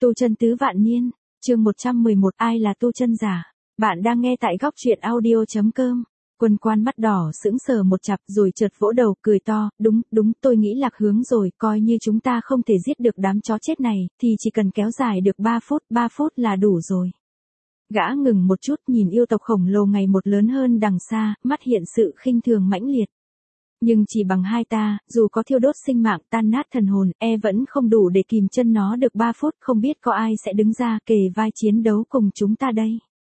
Tu chân tứ vạn niên, chương 111 ai là tu chân giả? Bạn đang nghe tại góc truyện audio.com. Quân Quan mắt đỏ sững sờ một chặp rồi chợt vỗ đầu cười to, đúng, tôi nghĩ lạc hướng rồi, coi như chúng ta không thể giết được đám chó chết này, thì chỉ cần kéo dài được 3 phút là đủ rồi. Gã ngừng một chút nhìn yêu tộc khổng lồ ngày một lớn hơn đằng xa, mắt hiện sự khinh thường mãnh liệt. Nhưng chỉ bằng hai ta, dù có thiêu đốt sinh mạng tan nát thần hồn, vẫn không đủ để kìm chân nó được 3 phút, không biết có ai sẽ đứng ra kề vai chiến đấu cùng chúng ta đây.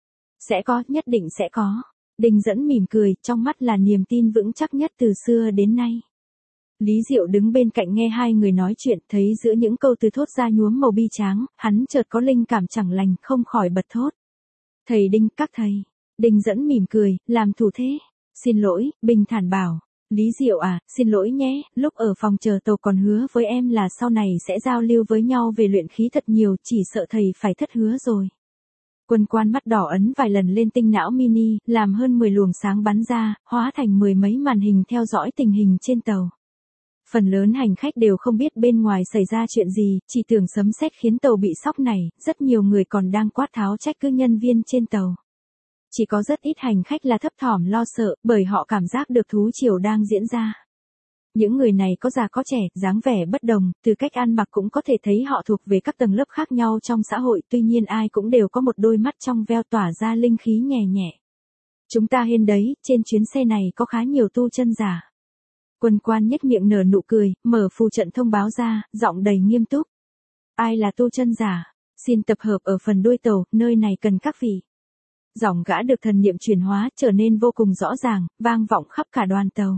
Sẽ có, nhất định sẽ có. Đình Dẫn mỉm cười, trong mắt là niềm tin vững chắc nhất từ xưa đến nay. Lý Diệu đứng bên cạnh nghe hai người nói chuyện, thấy giữa những câu từ thốt ra nhuốm màu bi tráng, hắn chợt có linh cảm chẳng lành, không khỏi bật thốt. Thầy Đinh, các thầy. Đình Dẫn mỉm cười, làm thủ thế. Xin lỗi, bình thản bảo. Lý Diệu à, xin lỗi nhé, lúc ở phòng chờ tàu còn hứa với em là sau này sẽ giao lưu với nhau về luyện khí thật nhiều, chỉ sợ thầy phải thất hứa rồi. Quân Quan mắt đỏ ấn vài lần lên tinh não mini, làm hơn 10 luồng sáng bắn ra, hóa thành 10 mấy màn hình theo dõi tình hình trên tàu. Phần lớn hành khách đều không biết bên ngoài xảy ra chuyện gì, chỉ tưởng sấm sét khiến tàu bị sóc này, rất nhiều người còn đang quát tháo trách cứ nhân viên trên tàu. Chỉ có rất ít hành khách là thấp thỏm lo sợ, bởi họ cảm giác được thú triều đang diễn ra. Những người này có già có trẻ, dáng vẻ bất đồng, từ cách ăn mặc cũng có thể thấy họ thuộc về các tầng lớp khác nhau trong xã hội, tuy nhiên ai cũng đều có một đôi mắt trong veo tỏa ra linh khí nhẹ nhẹ. Chúng ta hên đấy, trên chuyến xe này có khá nhiều tu chân giả. Quân Quan nhếch miệng nở nụ cười, mở phù trận thông báo ra, giọng đầy nghiêm túc. Ai là tu chân giả? Xin tập hợp ở phần đuôi tàu, nơi này cần các vị. Giọng gã được thần niệm chuyển hóa trở nên vô cùng rõ ràng, vang vọng khắp cả đoàn tàu.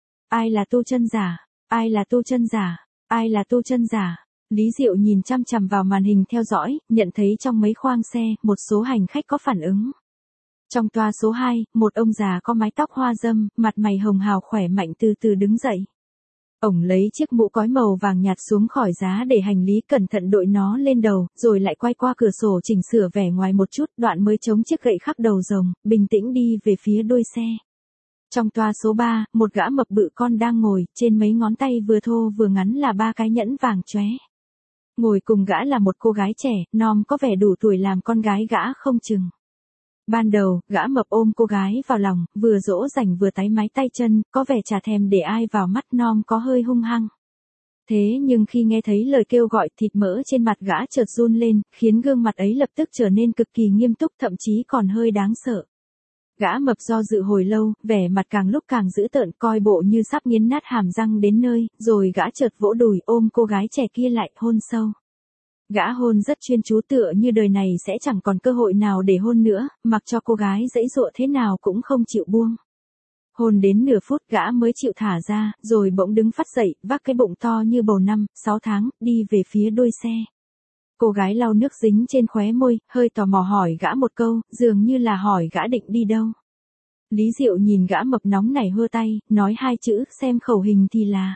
Ai là tu chân giả? Ai là tu chân giả? Ai là tu chân giả? Lý Diệu nhìn chăm chằm vào màn hình theo dõi, nhận thấy trong mấy khoang xe, một số hành khách có phản ứng. Trong toa số 2, một ông già có mái tóc hoa râm, mặt mày hồng hào khỏe mạnh từ từ đứng dậy. Ổng lấy chiếc mũ cói màu vàng nhạt xuống khỏi giá để hành lý, cẩn thận đội nó lên đầu, rồi lại quay qua cửa sổ chỉnh sửa vẻ ngoài một chút, đoạn mới chống chiếc gậy khắc đầu rồng, bình tĩnh đi về phía đuôi xe. Trong toa số 3, một gã mập bự con đang ngồi, trên mấy ngón tay vừa thô vừa ngắn là 3 cái nhẫn vàng chóe. Ngồi cùng gã là một cô gái trẻ, non có vẻ đủ tuổi làm con gái gã không chừng. Ban đầu, gã mập ôm cô gái vào lòng, vừa dỗ dành vừa táy máy tay chân, có vẻ chả thèm để ai vào mắt, non có hơi hung hăng. Thế nhưng khi nghe thấy lời kêu gọi, thịt mỡ trên mặt gã chợt run lên, khiến gương mặt ấy lập tức trở nên cực kỳ nghiêm túc, thậm chí còn hơi đáng sợ. Gã mập do dự hồi lâu, vẻ mặt càng lúc càng dữ tợn, coi bộ như sắp nghiến nát hàm răng đến nơi, rồi gã chợt vỗ đùi ôm cô gái trẻ kia lại, hôn sâu. Gã hôn rất chuyên chú, tựa như đời này sẽ chẳng còn cơ hội nào để hôn nữa, mặc cho cô gái giãy giụa thế nào cũng không chịu buông. Hôn đến nửa phút gã mới chịu thả ra, rồi bỗng đứng phắt dậy, vác cái bụng to như bầu 5-6 tháng, đi về phía đuôi xe. Cô gái lau nước dính trên khóe môi, hơi tò mò hỏi gã một câu, dường như là hỏi gã định đi đâu. Lý Diệu nhìn gã mập nóng này hơ tay, nói hai chữ, xem khẩu hình thì là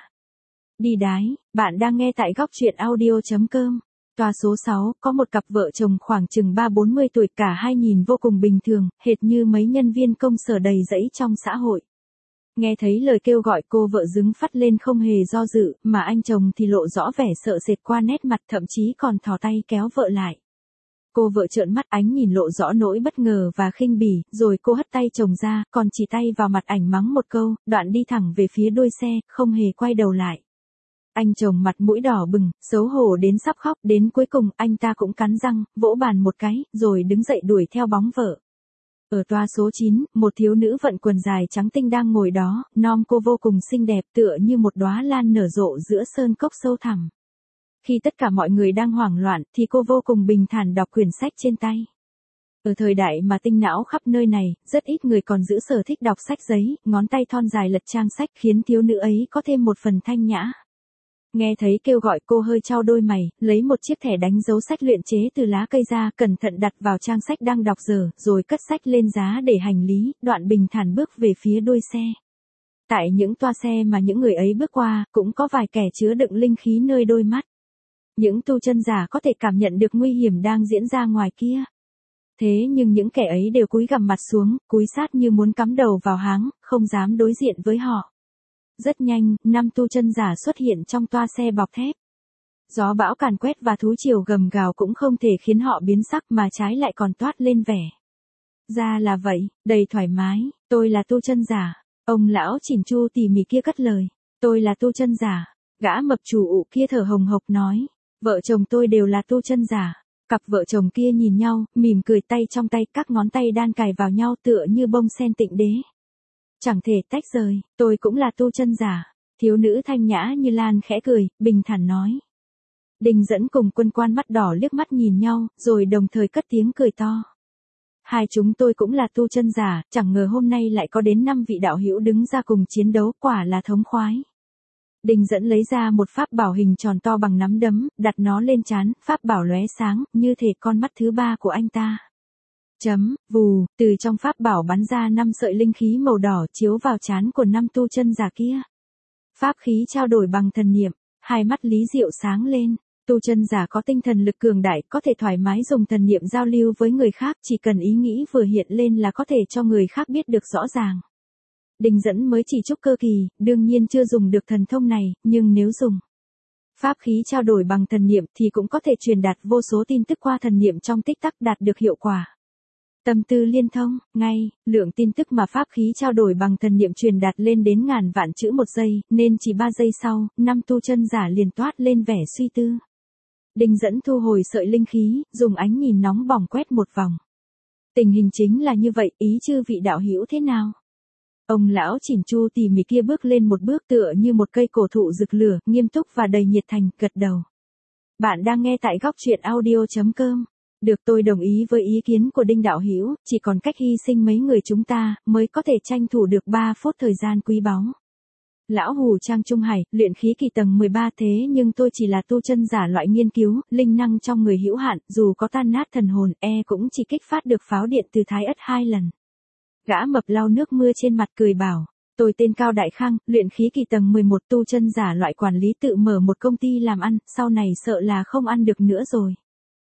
đi đái. Bạn đang nghe tại góc truyện audio.com. Toa số 6, có một cặp vợ chồng khoảng chừng 30-40 tuổi, cả hai nhìn vô cùng bình thường, hệt như mấy nhân viên công sở đầy rẫy trong xã hội. Nghe thấy lời kêu gọi, cô vợ dứng phát lên không hề do dự, mà anh chồng thì lộ rõ vẻ sợ sệt qua nét mặt, thậm chí còn thò tay kéo vợ lại. Cô vợ trợn mắt, ánh nhìn lộ rõ nỗi bất ngờ và khinh bỉ, rồi cô hất tay chồng ra, còn chỉ tay vào mặt ảnh mắng một câu, đoạn đi thẳng về phía đuôi xe, không hề quay đầu lại. Anh chồng mặt mũi đỏ bừng, xấu hổ đến sắp khóc, đến cuối cùng anh ta cũng cắn răng, vỗ bàn một cái, rồi đứng dậy đuổi theo bóng vợ. Ở toa số 9, một thiếu nữ vận quần dài trắng tinh đang ngồi đó, cô vô cùng xinh đẹp, tựa như một đóa lan nở rộ giữa sơn cốc sâu thẳm. Khi tất cả mọi người đang hoảng loạn, thì cô vô cùng bình thản đọc quyển sách trên tay. Ở thời đại mà tinh não khắp nơi này, rất ít người còn giữ sở thích đọc sách giấy, ngón tay thon dài lật trang sách khiến thiếu nữ ấy có thêm một phần thanh nhã. Nghe thấy kêu gọi, cô hơi chau đôi mày, lấy một chiếc thẻ đánh dấu sách luyện chế từ lá cây ra, cẩn thận đặt vào trang sách đang đọc dở, rồi cất sách lên giá để hành lý, đoạn bình thản bước về phía đuôi xe. Tại những toa xe mà những người ấy bước qua, cũng có vài kẻ chứa đựng linh khí nơi đôi mắt. Những tu chân giả có thể cảm nhận được nguy hiểm đang diễn ra ngoài kia. Thế nhưng những kẻ ấy đều cúi gằm mặt xuống, cúi sát như muốn cắm đầu vào háng, không dám đối diện với họ. Rất nhanh, 5 tu chân giả xuất hiện trong toa xe bọc thép. Gió bão càn quét và thú triều gầm gào cũng không thể khiến họ biến sắc mà trái lại còn toát lên vẻ. Ra là vậy, đầy thoải mái, tôi là tu chân giả. Ông lão chỉn chu tỉ mỉ kia cất lời. Tôi là tu chân giả. Gã mập chủ ụ kia thở hồng hộc nói. Vợ chồng tôi đều là tu chân giả. Cặp vợ chồng kia nhìn nhau, mỉm cười tay trong tay, các ngón tay đan cài vào nhau tựa như bông sen tịnh đế. Chẳng thể tách rời, tôi cũng là tu chân giả. Thiếu nữ thanh nhã như lan khẽ cười, bình thản nói. Đình Dẫn cùng Quân Quan mắt đỏ liếc mắt nhìn nhau, rồi đồng thời cất tiếng cười to. Hai chúng tôi cũng là tu chân giả, chẳng ngờ hôm nay lại có đến 5 vị đạo hữu đứng ra cùng chiến đấu, quả là thống khoái. Đình Dẫn lấy ra một pháp bảo hình tròn to bằng nắm đấm, đặt nó lên trán, pháp bảo lóe sáng, như thể con mắt thứ ba của anh ta. Vù, từ trong pháp bảo bắn ra 5 sợi linh khí màu đỏ chiếu vào trán của 5 tu chân giả kia. Pháp khí trao đổi bằng thần niệm, hai mắt Lý Diệu sáng lên. Tu chân giả có tinh thần lực cường đại, có thể thoải mái dùng thần niệm giao lưu với người khác, chỉ cần ý nghĩ vừa hiện lên là có thể cho người khác biết được rõ ràng. Đình Dẫn mới chỉ trúc cơ kỳ, đương nhiên chưa dùng được thần thông này, nhưng nếu dùng pháp khí trao đổi bằng thần niệm thì cũng có thể truyền đạt vô số tin tức qua thần niệm trong tích tắc đạt được hiệu quả. Tâm tư liên thông, ngay, lượng tin tức mà pháp khí trao đổi bằng thần niệm truyền đạt lên đến ngàn vạn chữ một giây, nên chỉ 3 giây sau, 5 tu chân giả liền toát lên vẻ suy tư. Đình Dẫn thu hồi sợi linh khí, dùng ánh nhìn nóng bỏng quét một vòng. Tình hình chính là như vậy, ý chư vị đạo hữu thế nào? Ông lão chỉn chu tỉ mỉ kia bước lên một bước tựa như một cây cổ thụ rực lửa, nghiêm túc và đầy nhiệt thành, gật đầu. Bạn đang nghe tại góc truyện audio.com. Được, tôi đồng ý với ý kiến của Đinh đạo hữu, chỉ còn cách hy sinh mấy người chúng ta mới có thể tranh thủ được 3 phút thời gian quý báu. Lão Hù Trang Trung Hải, luyện khí kỳ tầng 13 thế nhưng tôi chỉ là tu chân giả loại nghiên cứu, linh năng trong người hữu hạn, dù có tan nát thần hồn, cũng chỉ kích phát được pháo điện từ Thái Ất 2 lần. Gã mập lau nước mưa trên mặt cười bảo, tôi tên Cao Đại Khang, luyện khí kỳ tầng 11 tu chân giả loại quản lý tự mở một công ty làm ăn, sau này sợ là không ăn được nữa rồi.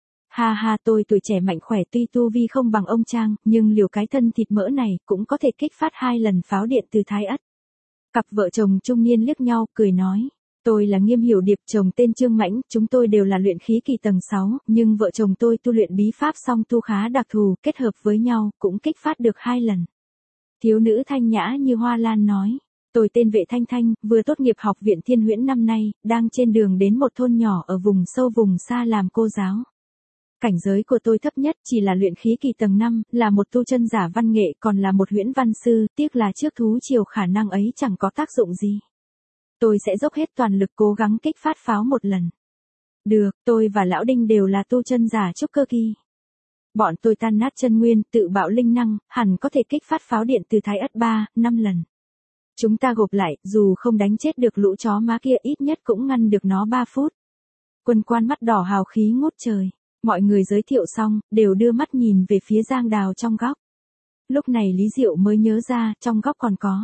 Ha ha, tôi tuổi trẻ mạnh khỏe tuy tu vi không bằng ông Trang, nhưng liều cái thân thịt mỡ này cũng có thể kích phát 2 lần pháo điện từ Thái Ất. Cặp vợ chồng trung niên liếc nhau, cười nói. Tôi là Nghiêm Hiểu Điệp, chồng tên Trương Mãnh, chúng tôi đều là luyện khí kỳ tầng 6, nhưng vợ chồng tôi tu luyện bí pháp song tu khá đặc thù, kết hợp với nhau, cũng kích phát được 2 lần. Thiếu nữ thanh nhã như hoa lan nói. Tôi tên Vệ Thanh Thanh, vừa tốt nghiệp học viện Thiên Huyễn năm nay, đang trên đường đến một thôn nhỏ ở vùng sâu vùng xa làm cô giáo. Cảnh giới của tôi thấp nhất chỉ là luyện khí kỳ tầng 5, là một tu chân giả văn nghệ, còn là một huyễn văn sư, tiếc là trước thú triều khả năng ấy chẳng có tác dụng gì. Tôi sẽ dốc hết toàn lực cố gắng kích phát pháo một lần. Được, tôi và Lão Đinh đều là tu chân giả trúc cơ kỳ. Bọn tôi tan nát chân nguyên, tự bạo linh năng, hẳn có thể kích phát pháo điện từ Thái Ất 3, 5 lần. Chúng ta gộp lại, dù không đánh chết được lũ chó má kia ít nhất cũng ngăn được nó 3 phút. Quân Quan mắt đỏ hào khí ngút trời. Mọi người giới thiệu xong, đều đưa mắt nhìn về phía Giang Đào trong góc. Lúc này Lý Diệu mới nhớ ra, trong góc còn có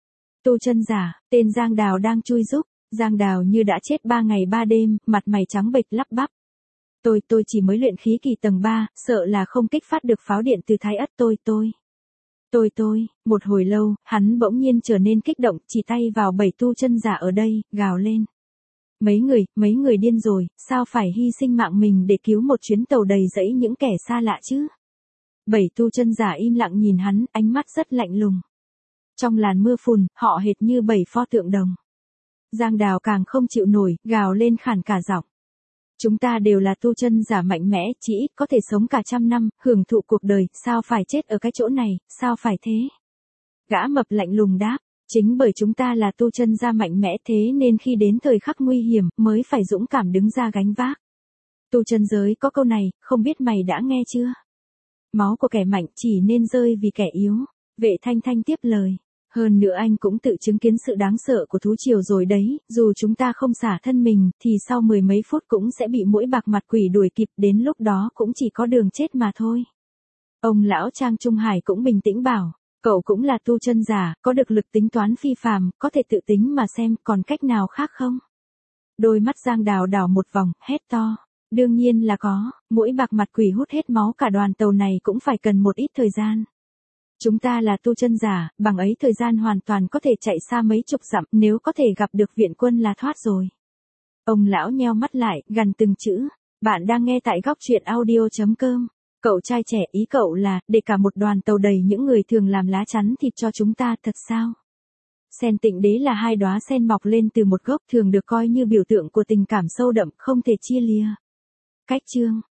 tu chân giả, tên Giang Đào đang chui giúp. Giang Đào như đã chết 3 ngày 3 đêm, mặt mày trắng bệch lắp bắp. Tôi chỉ mới luyện khí kỳ tầng 3, sợ là không kích phát được pháo điện từ Thái Ất tôi. Một hồi lâu, hắn bỗng nhiên trở nên kích động, chỉ tay vào 7 tu chân giả ở đây, gào lên. Mấy người điên rồi, sao phải hy sinh mạng mình để cứu một chuyến tàu đầy rẫy những kẻ xa lạ chứ? 7 tu chân giả im lặng nhìn hắn, ánh mắt rất lạnh lùng. Trong làn mưa phùn, họ hệt như 7 pho tượng đồng. Giang Đào càng không chịu nổi, gào lên khản cả giọng. Chúng ta đều là tu chân giả mạnh mẽ, chỉ ít có thể sống cả 100 năm, hưởng thụ cuộc đời, sao phải chết ở cái chỗ này, sao phải thế? Gã mập lạnh lùng đáp. Chính bởi chúng ta là tu chân gia mạnh mẽ thế nên khi đến thời khắc nguy hiểm mới phải dũng cảm đứng ra gánh vác. Tu chân giới có câu này, không biết mày đã nghe chưa? Máu của kẻ mạnh chỉ nên rơi vì kẻ yếu. Vệ Thanh Thanh tiếp lời. Hơn nữa anh cũng tự chứng kiến sự đáng sợ của thú triều rồi đấy, dù chúng ta không xả thân mình thì sau 10 mấy phút cũng sẽ bị muỗi bạc mặt quỷ đuổi kịp, đến lúc đó cũng chỉ có đường chết mà thôi. Ông lão Trang Trung Hải cũng bình tĩnh bảo. Cậu cũng là tu chân giả, có được lực tính toán phi phàm, có thể tự tính mà xem còn cách nào khác không? Đôi mắt Giang Đào đảo một vòng, hét to. Đương nhiên là có, muỗi bạc mặt quỷ hút hết máu cả đoàn tàu này cũng phải cần một ít thời gian. Chúng ta là tu chân giả, bằng ấy thời gian hoàn toàn có thể chạy xa mấy chục dặm, nếu có thể gặp được viện quân là thoát rồi. Ông lão nheo mắt lại, gằn từng chữ. Bạn đang nghe tại góc truyện audio.com. Cậu trai trẻ, ý cậu là, để cả một đoàn tàu đầy những người thường làm lá chắn thịt cho chúng ta, thật sao? Sen tịnh đế là hai đóa sen mọc lên từ một gốc, thường được coi như biểu tượng của tình cảm sâu đậm, không thể chia lìa. Cách chương.